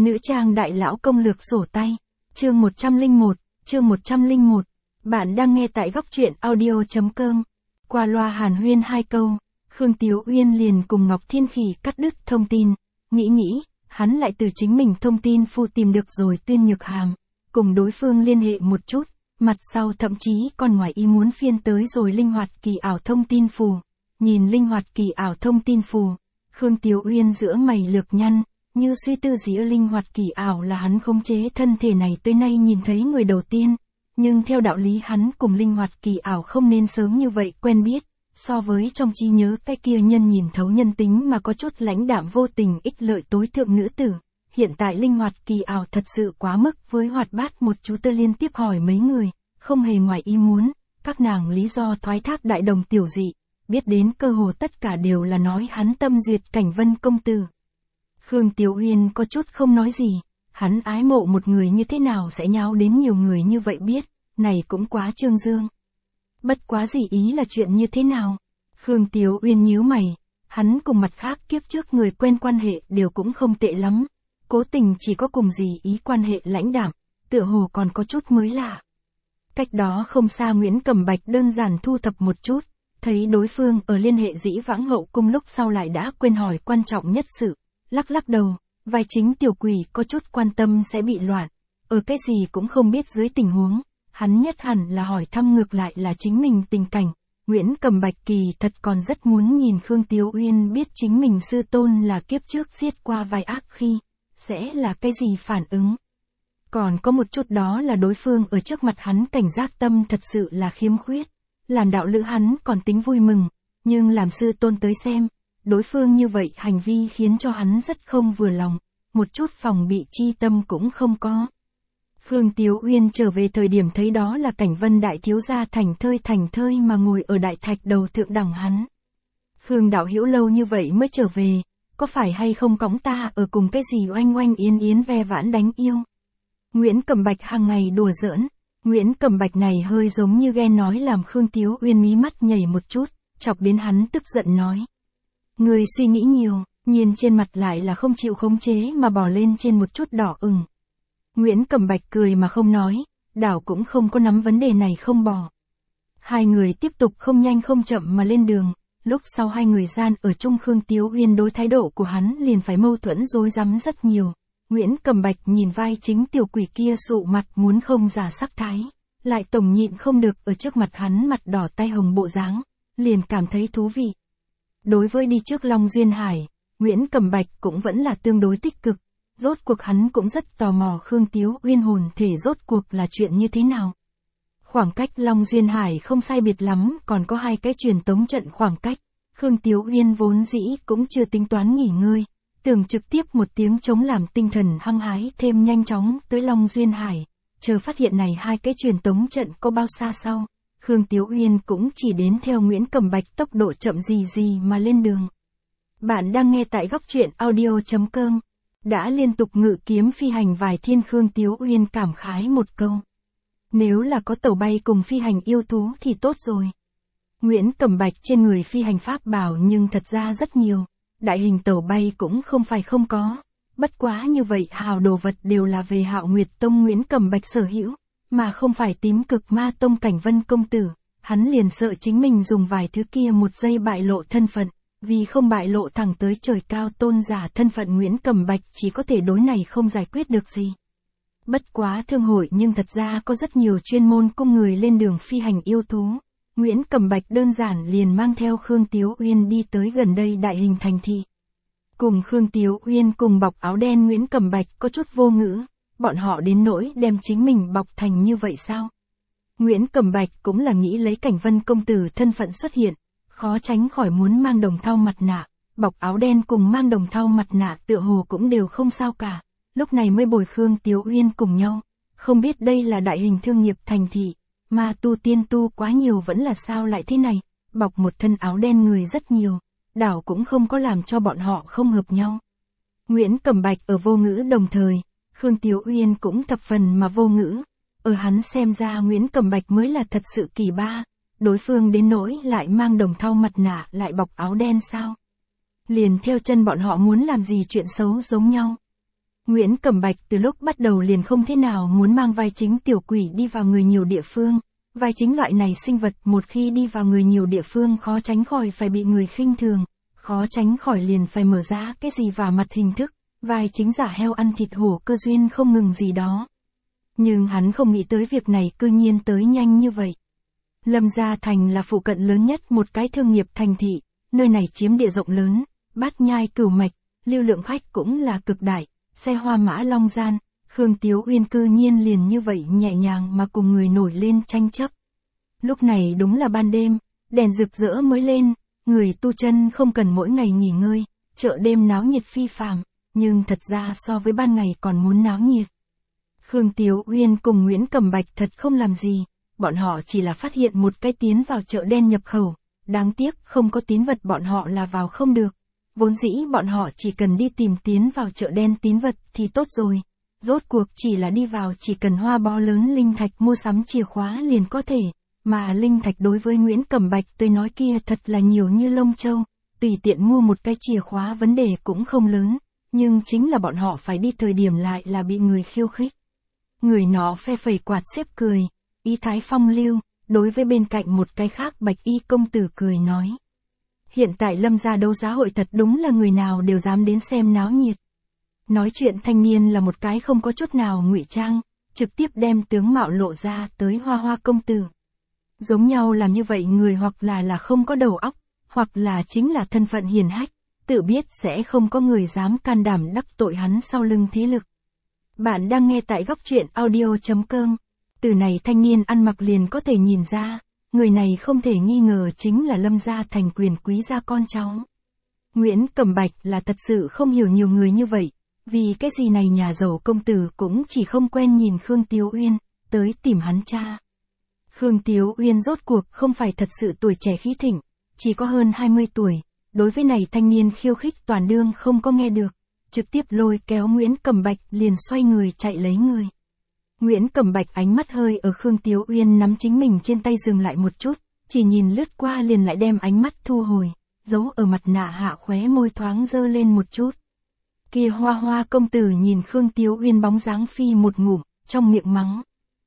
Nữ trang đại lão công lược sổ tay. Chương 101. Bạn đang nghe tại góc truyện audio.com. Qua loa hàn huyên 2 câu, Khương Tiếu Uyên liền cùng Ngọc Thiên Khỉ cắt đứt thông tin. Nghĩ, hắn lại từ chính mình thông tin phu tìm được rồi Tuyên Nhược Hàm, cùng đối phương liên hệ một chút, mặt sau thậm chí còn ngoài ý muốn phiên tới rồi linh hoạt kỳ ảo thông tin phù. Nhìn linh hoạt kỳ ảo thông tin phù, Khương Tiếu Uyên giữa mày lược nhăn, như suy tư gì linh hoạt kỳ ảo là hắn khống chế thân thể này tới nay nhìn thấy người đầu tiên. Nhưng theo đạo lý hắn cùng linh hoạt kỳ ảo không nên sớm như vậy quen biết, so với trong trí nhớ cái kia nhân nhìn thấu nhân tính mà có chút lãnh đạm vô tình ích lợi tối thượng nữ tử. Hiện tại linh hoạt kỳ ảo thật sự quá mức với hoạt bát một chú tơ liên tiếp hỏi mấy người, không hề ngoài ý muốn, các nàng lý do thoái thác đại đồng tiểu dị, biết đến cơ hồ tất cả đều là nói hắn tâm duyệt Cảnh Vân công tử. Khương Tiếu Uyên có chút không nói gì, hắn ái mộ một người như thế nào sẽ nháo đến nhiều người như vậy biết, này cũng quá trương dương. Bất quá gì ý là chuyện như thế nào? Khương Tiếu Uyên nhíu mày, hắn cùng mặt khác kiếp trước người quen quan hệ đều cũng không tệ lắm, cố tình chỉ có cùng gì ý quan hệ lãnh đạm, tựa hồ còn có chút mới lạ. Cách đó không xa Nguyễn Cẩm Bạch đơn giản thu thập một chút, thấy đối phương ở liên hệ dĩ vãng hậu cung lúc sau lại đã quên hỏi quan trọng nhất sự, lắc đầu, vai chính tiểu quỷ có chút quan tâm sẽ bị loạn, ở cái gì cũng không biết dưới tình huống, hắn nhất hẳn là hỏi thăm ngược lại là chính mình tình cảnh. Nguyễn Cẩm Bạch kỳ thật còn rất muốn nhìn Khương Tiếu Uyên biết chính mình sư tôn là kiếp trước giết qua vài ác khi, sẽ là cái gì phản ứng. Còn có một chút đó là đối phương ở trước mặt hắn cảnh giác tâm thật sự là khiếm khuyết, làm đạo lữ hắn còn tính vui mừng, nhưng làm sư tôn tới xem, đối phương như vậy hành vi khiến cho hắn rất không vừa lòng, một chút phòng bị chi tâm cũng không có. Khương Tiếu Uyên trở về thời điểm thấy đó là Cảnh Vân đại thiếu gia thành thơi mà ngồi ở đại thạch đầu thượng đẳng hắn. Khương đạo hữu lâu như vậy mới trở về, có phải hay không cõng ta ở cùng cái gì oanh yến ve vãn đánh yêu? Nguyễn Cẩm Bạch hàng ngày đùa giỡn, Nguyễn Cẩm Bạch này hơi giống như ghen nói làm Khương Tiếu Uyên mí mắt nhảy một chút, chọc đến hắn tức giận nói. Người suy nghĩ nhiều, nhìn trên mặt lại là không chịu khống chế mà bỏ lên trên một chút đỏ ửng. Nguyễn Cẩm Bạch cười mà không nói, đảo cũng không có nắm vấn đề này không bỏ. Hai người tiếp tục không nhanh không chậm mà lên đường, lúc sau hai người gian ở chung Khương Tiếu Uyên đối thái độ của hắn liền phải mâu thuẫn rối rắm rất nhiều. Nguyễn Cẩm Bạch nhìn vai chính tiểu quỷ kia sụ mặt muốn không giả sắc thái, lại tổng nhịn không được ở trước mặt hắn mặt đỏ tay hồng bộ dáng, liền cảm thấy thú vị. Đối với đi trước Long Duyên Hải, Nguyễn Cẩm Bạch cũng vẫn là tương đối tích cực, rốt cuộc hắn cũng rất tò mò Khương Tiếu Uyên hồn thể rốt cuộc là chuyện như thế nào. Khoảng cách Long Duyên Hải không sai biệt lắm, còn có 2 cái truyền tống trận khoảng cách, Khương Tiếu Uyên vốn dĩ cũng chưa tính toán nghỉ ngơi, tưởng trực tiếp một tiếng chống làm tinh thần hăng hái thêm nhanh chóng tới Long Duyên Hải, chờ phát hiện này 2 cái truyền tống trận có bao xa sau, Khương Tiếu Uyên cũng chỉ đến theo Nguyễn Cẩm Bạch tốc độ chậm gì mà lên đường. Bạn đang nghe tại góc truyện audio.com. Đã liên tục ngự kiếm phi hành vài thiên Khương Tiếu Uyên cảm khái một câu. Nếu là có tàu bay cùng phi hành yêu thú thì tốt rồi. Nguyễn Cẩm Bạch trên người phi hành pháp bảo nhưng thật ra rất nhiều. Đại hình tàu bay cũng không phải không có. Bất quá như vậy hào đồ vật đều là về Hạo Nguyệt Tông Nguyễn Cẩm Bạch sở hữu, mà không phải Tím Cực Ma Tông Cảnh Vân công tử. Hắn liền sợ chính mình dùng vài thứ kia một giây bại lộ thân phận. Vì không bại lộ thẳng tới trời cao tôn giả thân phận Nguyễn Cẩm Bạch chỉ có thể đối này không giải quyết được gì. Bất quá thương hội nhưng thật ra có rất nhiều chuyên môn cung người lên đường phi hành yêu thú. Nguyễn Cẩm Bạch đơn giản liền mang theo Khương Tiếu Uyên đi tới gần đây đại hình thành thị. Cùng Khương Tiếu Uyên cùng bọc áo đen Nguyễn Cẩm Bạch có chút vô ngữ, bọn họ đến nỗi đem chính mình bọc thành như vậy sao? Nguyễn Cẩm Bạch cũng là nghĩ lấy Cảnh Vân công tử thân phận xuất hiện, khó tránh khỏi muốn mang đồng thau mặt nạ, bọc áo đen cùng mang đồng thau mặt nạ tựa hồ cũng đều không sao cả, lúc này mới bồi Khương Tiếu Uyên cùng nhau, không biết đây là đại hình thương nghiệp thành thị, mà tu tiên tu quá nhiều vẫn là sao lại thế này, bọc một thân áo đen người rất nhiều, đảo cũng không có làm cho bọn họ không hợp nhau. Nguyễn Cẩm Bạch ở vô ngữ đồng thời, Khương Tiếu Uyên cũng thập phần mà vô ngữ, ở hắn xem ra Nguyễn Cẩm Bạch mới là thật sự kỳ ba. Đối phương đến nỗi lại mang đồng thau mặt nạ lại bọc áo đen sao? Liền theo chân bọn họ muốn làm gì chuyện xấu giống nhau. Nguyễn Cẩm Bạch từ lúc bắt đầu liền không thế nào muốn mang vai chính tiểu quỷ đi vào người nhiều địa phương. Vai chính loại này sinh vật một khi đi vào người nhiều địa phương khó tránh khỏi phải bị người khinh thường, khó tránh khỏi liền phải mở ra cái gì vào mặt hình thức, vai chính giả heo ăn thịt hổ cơ duyên không ngừng gì đó. Nhưng hắn không nghĩ tới việc này cư nhiên tới nhanh như vậy. Lâm Gia Thành là phụ cận lớn nhất một cái thương nghiệp thành thị, nơi này chiếm địa rộng lớn, Bát Nhai Cửu Mạch, lưu lượng khách cũng là cực đại, xe hoa mã long gian, Khương Tiếu Uyên cư nhiên liền như vậy nhẹ nhàng mà cùng người nổi lên tranh chấp. Lúc này đúng là ban đêm, đèn rực rỡ mới lên, người tu chân không cần mỗi ngày nghỉ ngơi, chợ đêm náo nhiệt phi phàm, nhưng thật ra so với ban ngày còn muốn náo nhiệt. Khương Tiếu Uyên cùng Nguyễn Cẩm Bạch thật không làm gì, bọn họ chỉ là phát hiện một cái tiến vào chợ đen nhập khẩu, đáng tiếc không có tín vật bọn họ là vào không được. Vốn dĩ bọn họ chỉ cần đi tìm tiến vào chợ đen tín vật thì tốt rồi. Rốt cuộc chỉ là đi vào chỉ cần hoa bó lớn linh thạch mua sắm chìa khóa liền có thể, mà linh thạch đối với Nguyễn Cẩm Bạch tôi nói kia thật là nhiều như lông châu, tùy tiện mua một cái chìa khóa vấn đề cũng không lớn, nhưng chính là bọn họ phải đi thời điểm lại là bị người khiêu khích. Người nó phe phẩy quạt xếp cười, ý thái phong lưu, đối với bên cạnh một cái khác Bạch Y công tử cười nói. Hiện tại Lâm gia đấu giá hội thật đúng là người nào đều dám đến xem náo nhiệt. Nói chuyện thanh niên là một cái không có chút nào ngụy trang, trực tiếp đem tướng mạo lộ ra tới Hoa Hoa công tử. Giống nhau làm như vậy người hoặc là không có đầu óc, hoặc là chính là thân phận hiền hách, tự biết sẽ không có người dám can đảm đắc tội hắn sau lưng thế lực. Bạn đang nghe tại góc truyện audio.com. Từ này thanh niên ăn mặc liền có thể nhìn ra, người này không thể nghi ngờ chính là Lâm Gia Thành quyền quý gia con cháu. Nguyễn Cẩm Bạch là thật sự không hiểu nhiều người như vậy, vì cái gì này nhà giàu công tử cũng chỉ không quen nhìn Khương Tiếu Uyên, tới tìm hắn cha. Khương Tiếu Uyên rốt cuộc không phải thật sự tuổi trẻ khí thịnh, chỉ có hơn 20 tuổi, đối với này thanh niên khiêu khích toàn đương không có nghe được, trực tiếp lôi kéo Nguyễn Cẩm Bạch liền xoay người chạy lấy người. Nguyễn Cẩm Bạch ánh mắt hơi ở Khương Tiếu Uyên nắm chính mình trên tay dừng lại một chút, chỉ nhìn lướt qua liền lại đem ánh mắt thu hồi, giấu ở mặt nạ hạ khóe môi thoáng dơ lên một chút. Kia Hoa Hoa công tử nhìn Khương Tiếu Uyên bóng dáng phi một ngụm, trong miệng mắng.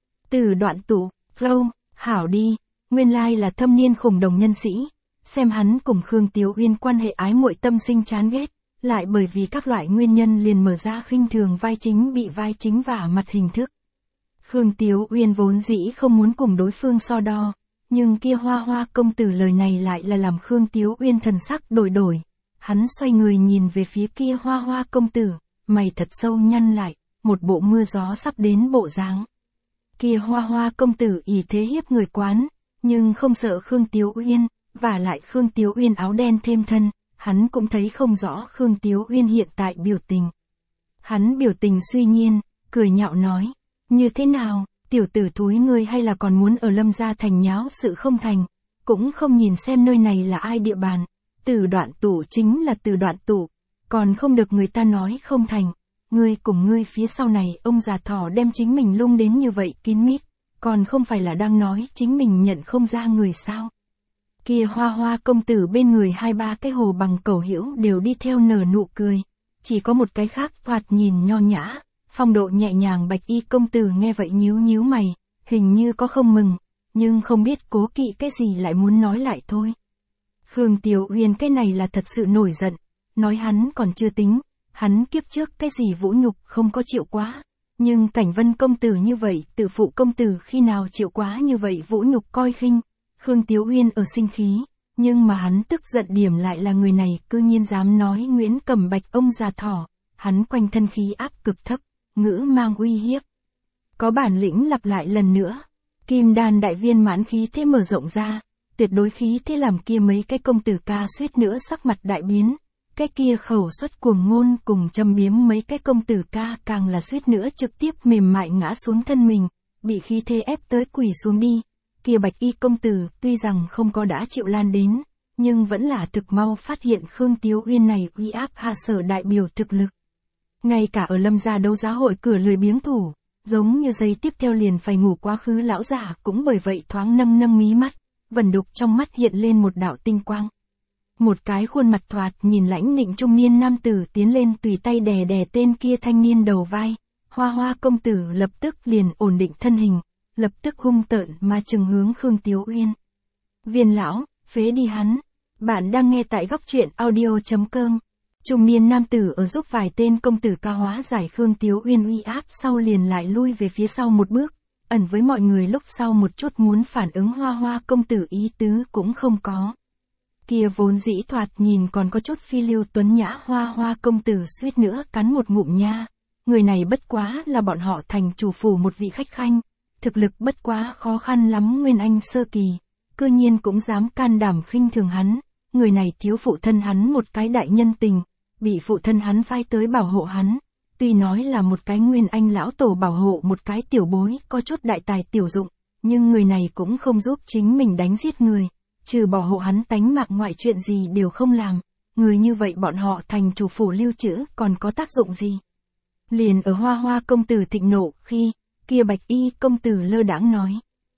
Từ Đoạn Tụ, Flow, hảo đi, nguyên lai là thâm niên khủng đồng nhân sĩ, xem hắn cùng Khương Tiếu Uyên quan hệ ái muội tâm sinh chán ghét, lại bởi vì các loại nguyên nhân liền mở ra khinh thường vai chính bị vai chính vả mặt hình thức. Khương Tiếu Uyên vốn dĩ không muốn cùng đối phương so đo, nhưng kia Hoa Hoa công tử lời này lại là làm Khương Tiếu Uyên thần sắc đổi. Hắn xoay người nhìn về phía kia Hoa Hoa công tử, mày thật sâu nhăn lại, một bộ mưa gió sắp đến bộ dáng. Kia Hoa Hoa công tử ỷ thế hiếp người quán, nhưng không sợ Khương Tiếu Uyên, và lại Khương Tiếu Uyên áo đen thêm thân, hắn cũng thấy không rõ Khương Tiếu Uyên hiện tại biểu tình. Hắn biểu tình suy nhiên, cười nhạo nói, như thế nào, tiểu tử thúi ngươi hay là còn muốn ở Lâm Gia Thành nháo sự không thành, cũng không nhìn xem nơi này là ai địa bàn. Từ Đoạn Tụ chính là Từ Đoạn Tụ, còn không được người ta nói không thành, ngươi cùng ngươi phía sau này ông già thỏ đem chính mình lung đến như vậy kín mít, còn không phải là đang nói chính mình nhận không ra người sao. Kia Hoa Hoa công tử bên người 2-3 cái hồ bằng cẩu hữu đều đi theo nở nụ cười, chỉ có một cái khác thoạt nhìn nho nhã, phong độ nhẹ nhàng Bạch Y công tử nghe vậy nhíu mày, hình như có không mừng, nhưng không biết cố kỵ cái gì lại muốn nói lại thôi. Khương Tiếu Uyên cái này là thật sự nổi giận, nói hắn còn chưa tính, hắn kiếp trước cái gì vũ nhục không có chịu quá, nhưng Cảnh Vân công tử như vậy, Tử Phụ công tử khi nào chịu quá như vậy vũ nhục coi khinh. Khương Tiếu Uyên ở sinh khí, nhưng mà hắn tức giận điểm lại là người này cư nhiên dám nói Nguyễn Cẩm Bạch ông già thỏ, hắn quanh thân khí áp cực thấp, ngữ mang uy hiếp. Có bản lĩnh lặp lại lần nữa, Kim Đan đại viên mãn khí thế mở rộng ra, tuyệt đối khí thế làm kia mấy cái công tử ca suýt nữa sắc mặt đại biến, cái kia khẩu xuất cuồng ngôn cùng châm biếm mấy cái công tử ca càng là suýt nữa trực tiếp mềm mại ngã xuống thân mình, bị khí thế ép tới quỳ xuống đi. Kia Bạch Y công tử tuy rằng không có đã chịu lan đến, nhưng vẫn là thực mau phát hiện Khương Tiếu Uyên này uy áp hạ sở đại biểu thực lực. Ngay cả ở Lâm gia đấu giá hội cửa lười biếng thủ, giống như giây tiếp theo liền phải ngủ quá khứ lão giả cũng bởi vậy thoáng nâng mí mắt, vẩn đục trong mắt hiện lên một đạo tinh quang. Một cái khuôn mặt thoạt nhìn lãnh nịnh trung niên nam tử tiến lên tùy tay đè đè tên kia thanh niên đầu vai. Hoa Hoa công tử lập tức liền ổn định thân hình, lập tức hung tợn mà trừng hướng Khương Tiếu Uyên. Viên lão, phế đi hắn. Bạn đang nghe tại góc truyện audio.com. Trung niên nam tử ở giúp vài tên công tử ca hóa giải Khương Tiếu Uyên uy áp sau liền lại lui về phía sau một bước, ẩn với mọi người lúc sau một chút muốn phản ứng Hoa Hoa công tử ý tứ cũng không có. Kia vốn dĩ thoạt nhìn còn có chút phi lưu tuấn nhã Hoa Hoa công tử suýt nữa cắn một ngụm nha. Người này bất quá là bọn họ thành chủ phủ một vị khách khanh, thực lực bất quá khó khăn lắm nguyên anh sơ kỳ, cư nhiên cũng dám can đảm khinh thường hắn. Người này thiếu phụ thân hắn một cái đại nhân tình, bị phụ thân hắn phái tới bảo hộ hắn. Tuy nói là một cái nguyên anh lão tổ bảo hộ một cái tiểu bối có chút đại tài tiểu dụng, nhưng người này cũng không giúp chính mình đánh giết người, trừ bảo hộ hắn tánh mạng ngoại chuyện gì đều không làm. Người như vậy bọn họ thành chủ phủ lưu trữ còn có tác dụng gì? Liền ở Hoa Hoa công tử thịnh nộ khi, kia Bạch Y công tử lơ đãng nói.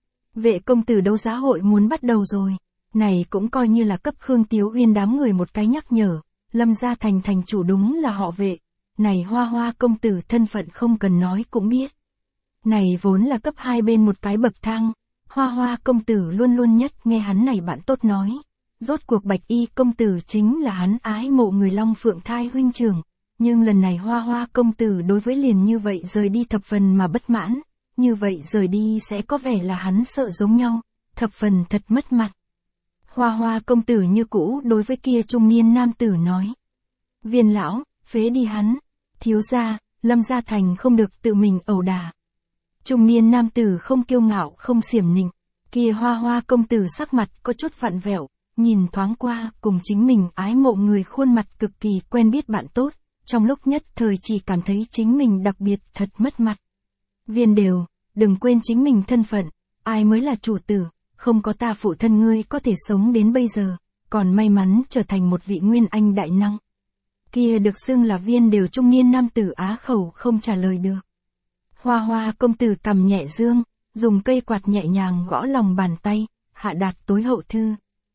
Vệ công tử đấu giá hội muốn bắt đầu rồi. Này cũng coi như là cấp Khương Tiếu Uyên đám người một cái nhắc nhở, Lâm gia thành thành chủ đúng là họ Vệ. Này Hoa Hoa công tử thân phận không cần nói cũng biết. Này vốn là cấp hai bên một cái bậc thang, Hoa Hoa công tử luôn luôn nhất nghe hắn này bạn tốt nói. Rốt cuộc Bạch Y công tử chính là hắn ái mộ người Long Phượng Thai huynh trưởng. Nhưng lần này Hoa Hoa công tử đối với liền như vậy rời đi thập phần mà bất mãn, như vậy rời đi sẽ có vẻ là hắn sợ giống nhau, thập phần thật mất mặt. Hoa Hoa công tử như cũ đối với kia trung niên nam tử nói. Viên lão, phế đi hắn, thiếu gia, Lâm gia thành không được tự mình ẩu đả. Trung niên nam tử không kiêu ngạo không xiểm nịnh, kia Hoa Hoa công tử sắc mặt có chút vặn vẹo, nhìn thoáng qua cùng chính mình ái mộ người khuôn mặt cực kỳ quen biết bạn tốt. Trong lúc nhất thời chỉ cảm thấy chính mình đặc biệt thật mất mặt. Viên đều, đừng quên chính mình thân phận, ai mới là chủ tử, không có ta phụ thân ngươi có thể sống đến bây giờ, còn may mắn trở thành một vị nguyên anh đại năng. Kia được xưng là viên đều trung niên nam tử á khẩu không trả lời được. Hoa Hoa công tử cầm nhẹ dương, dùng cây quạt nhẹ nhàng gõ lòng bàn tay, hạ đạt tối hậu thư.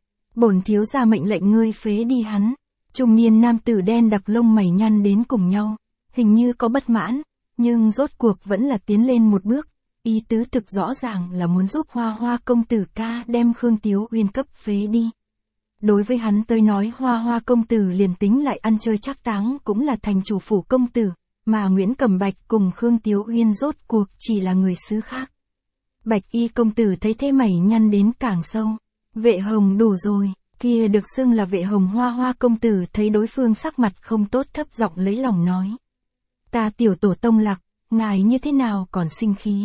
Bổn thiếu gia mệnh lệnh ngươi phế đi hắn. Trung niên nam tử đen đặc lông mày nhăn đến cùng nhau, hình như có bất mãn, nhưng rốt cuộc vẫn là tiến lên một bước, ý tứ thực rõ ràng là muốn giúp Hoa Hoa công tử ca đem Khương Tiếu Uyên cấp phế đi. Đối với hắn tới nói Hoa Hoa công tử liền tính lại ăn chơi trác táng cũng là thành chủ phủ công tử, mà Nguyễn Cẩm Bạch cùng Khương Tiếu Uyên rốt cuộc chỉ là người xứ khác. Bạch Y công tử thấy thế mày nhăn đến càng sâu, Vệ Hồng đủ rồi. Kia được xưng là Vệ Hồng Hoa Hoa công tử thấy đối phương sắc mặt không tốt thấp giọng lấy lòng nói. Ta tiểu tổ tông Lạc, ngài như thế nào còn sinh khí?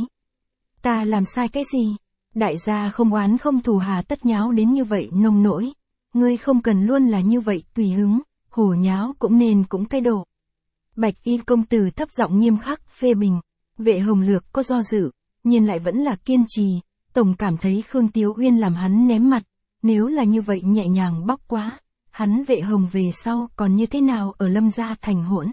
Ta làm sai cái gì? Đại gia không oán không thù hà tất nháo đến như vậy nông nỗi. Ngươi không cần luôn là như vậy tùy hứng, hổ nháo cũng nên cũng cái độ. Bạch Y công tử thấp giọng nghiêm khắc phê bình. Vệ Hồng Lược có do dự, nhưng lại vẫn là kiên trì. Tổng cảm thấy Khương Tiếu Uyên làm hắn ném mặt. Nếu là như vậy nhẹ nhàng bóc quá, hắn Vệ Hồng về sau còn như thế nào ở Lâm gia thành hỗn.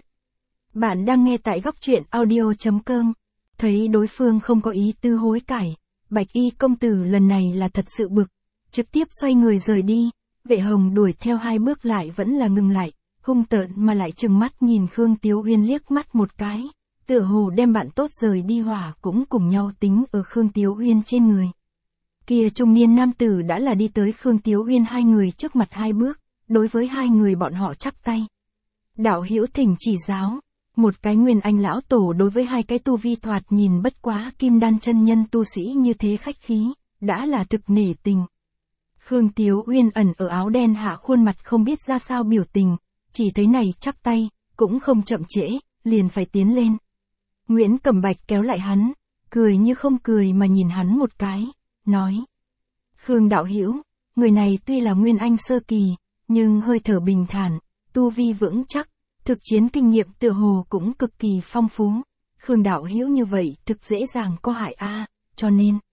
Bạn đang nghe tại góc truyện audio.com. Thấy đối phương không có ý tư hối cải, Bạch Y công tử lần này là thật sự bực, trực tiếp xoay người rời đi. Vệ Hồng đuổi theo hai bước lại vẫn là ngừng lại, hung tợn mà lại trừng mắt nhìn Khương Tiếu Uyên liếc mắt một cái, tựa hồ đem bạn tốt rời đi hỏa cũng cùng nhau tính ở Khương Tiếu Uyên trên người. Kia trung niên nam tử đã là đi tới Khương Tiếu Uyên hai người trước mặt hai bước, đối với hai người bọn họ chắp tay. Đạo hữu thỉnh chỉ giáo, một cái nguyên anh lão tổ đối với hai cái tu vi thoạt nhìn bất quá kim đan chân nhân tu sĩ như thế khách khí, đã là thực nể tình. Khương Tiếu Uyên ẩn ở áo đen hạ khuôn mặt không biết ra sao biểu tình, chỉ thấy này chắp tay, cũng không chậm trễ, liền phải tiến lên. Nguyễn Cẩm Bạch kéo lại hắn, cười như không cười mà nhìn hắn một cái. Nói, Khương đạo hữu, người này tuy là nguyên anh sơ kỳ, nhưng hơi thở bình thản, tu vi vững chắc, thực chiến kinh nghiệm tựa hồ cũng cực kỳ phong phú. Khương đạo hữu như vậy thực dễ dàng có hại cho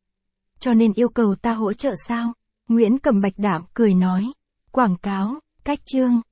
nên yêu cầu ta hỗ trợ sao? Nguyễn Cẩm Bạch đạm cười nói, quảng cáo, cách chương.